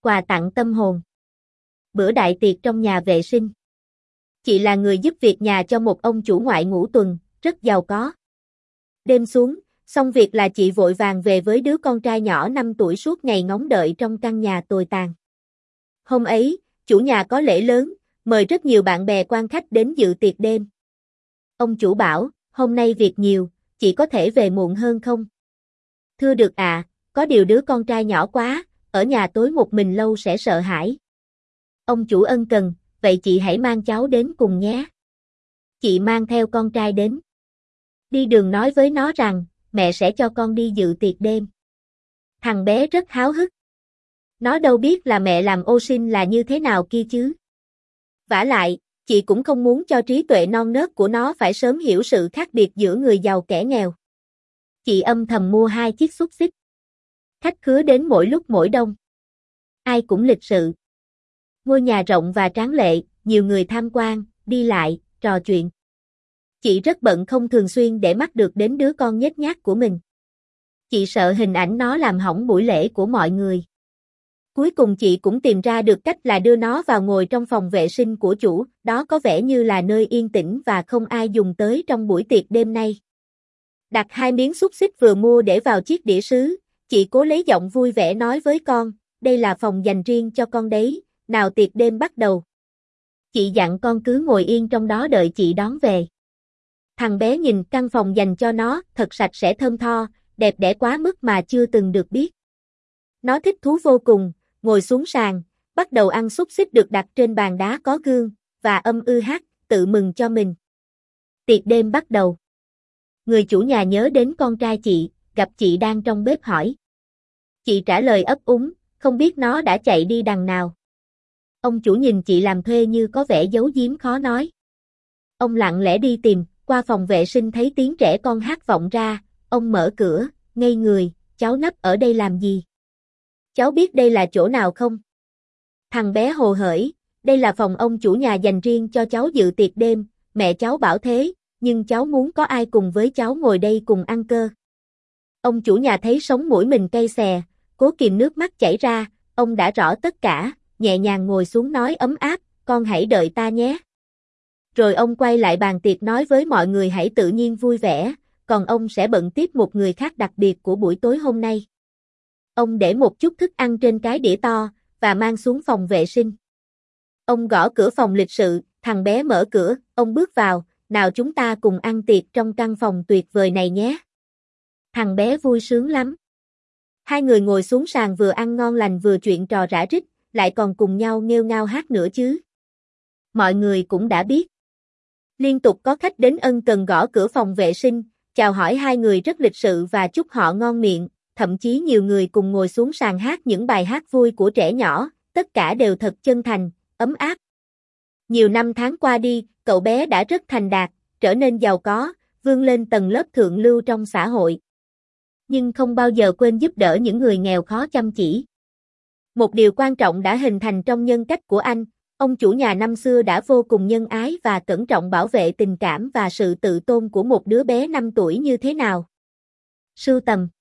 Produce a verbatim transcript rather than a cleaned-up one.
Quà tặng tâm hồn. Bữa đại tiệc trong nhà vệ sinh. Chị là người giúp việc nhà cho một ông chủ ngoại ngũ tuần, rất giàu có. Đêm xuống, xong việc là chị vội vàng về với đứa con trai nhỏ năm tuổi suốt ngày ngóng đợi trong căn nhà tồi tàn. Hôm ấy, chủ nhà có lễ lớn, mời rất nhiều bạn bè quan khách đến dự tiệc đêm. Ông chủ bảo, hôm nay việc nhiều, chị có thể về muộn hơn không? Thưa được ạ, à, có điều đứa con trai nhỏ quá, ở nhà tối một mình lâu sẽ sợ hãi. Ông chủ ân cần, vậy chị hãy mang cháu đến cùng nhé. Chị mang theo con trai đến. Đi đường nói với nó rằng, mẹ sẽ cho con đi dự tiệc đêm. Thằng bé rất háo hức. Nó đâu biết là mẹ làm ô sin là như thế nào kia chứ. Vả lại, chị cũng không muốn cho trí tuệ non nớt của nó phải sớm hiểu sự khác biệt giữa người giàu kẻ nghèo. Chị âm thầm mua hai chiếc xúc xích. Khách khứa đến mỗi lúc mỗi đông. Ai cũng lịch sự. Ngôi nhà rộng và tráng lệ, nhiều người tham quan, đi lại, trò chuyện. Chị rất bận không thường xuyên để mắt được đến đứa con nhếch nhác của mình. Chị sợ hình ảnh nó làm hỏng buổi lễ của mọi người. Cuối cùng chị cũng tìm ra được cách là đưa nó vào ngồi trong phòng vệ sinh của chủ, đó có vẻ như là nơi yên tĩnh và không ai dùng tới trong buổi tiệc đêm nay. Đặt hai miếng xúc xích vừa mua để vào chiếc đĩa sứ, chị cố lấy giọng vui vẻ nói với con, đây là phòng dành riêng cho con đấy, nào tiệc đêm bắt đầu. Chị dặn con cứ ngồi yên trong đó đợi chị đón về. Thằng bé nhìn căn phòng dành cho nó, thật sạch sẽ thơm tho, đẹp đẽ quá mức mà chưa từng được biết. Nó thích thú vô cùng, ngồi xuống sàn, bắt đầu ăn xúc xích được đặt trên bàn đá có gương, và âm ư hát, tự mừng cho mình. Tiệc đêm bắt đầu. Người chủ nhà nhớ đến con trai chị, gặp chị đang trong bếp hỏi. Chị trả lời ấp úng, không biết nó đã chạy đi đằng nào. Ông chủ nhìn chị làm thuê như có vẻ giấu giếm khó nói. Ông lặng lẽ đi tìm, qua phòng vệ sinh thấy tiếng trẻ con hát vọng ra, ông mở cửa, ngây người, cháu nấp ở đây làm gì? Cháu biết đây là chỗ nào không? Thằng bé hồ hởi, đây là phòng ông chủ nhà dành riêng cho cháu dự tiệc đêm, mẹ cháu bảo thế, nhưng cháu muốn có ai cùng với cháu ngồi đây cùng ăn cơ. Ông chủ nhà thấy sống mũi mình cay xè, cố kìm nước mắt chảy ra, ông đã rõ tất cả, nhẹ nhàng ngồi xuống nói ấm áp, con hãy đợi ta nhé. Rồi ông quay lại bàn tiệc nói với mọi người hãy tự nhiên vui vẻ, còn ông sẽ bận tiếp một người khác đặc biệt của buổi tối hôm nay. Ông để một chút thức ăn trên cái đĩa to, và mang xuống phòng vệ sinh. Ông gõ cửa phòng lịch sự, thằng bé mở cửa, ông bước vào, nào chúng ta cùng ăn tiệc trong căn phòng tuyệt vời này nhé. Thằng bé vui sướng lắm. Hai người ngồi xuống sàn vừa ăn ngon lành vừa chuyện trò rả rích, lại còn cùng nhau nghêu ngao hát nữa chứ. Mọi người cũng đã biết. Liên tục có khách đến ân cần gõ cửa phòng vệ sinh, chào hỏi hai người rất lịch sự và chúc họ ngon miệng, thậm chí nhiều người cùng ngồi xuống sàn hát những bài hát vui của trẻ nhỏ, tất cả đều thật chân thành, ấm áp. Nhiều năm tháng qua đi, cậu bé đã rất thành đạt, trở nên giàu có, vươn lên tầng lớp thượng lưu trong xã hội. Nhưng không bao giờ quên giúp đỡ những người nghèo khó chăm chỉ. Một điều quan trọng đã hình thành trong nhân cách của anh, ông chủ nhà năm xưa đã vô cùng nhân ái và cẩn trọng bảo vệ tình cảm và sự tự tôn của một đứa bé năm tuổi như thế nào. Sưu tầm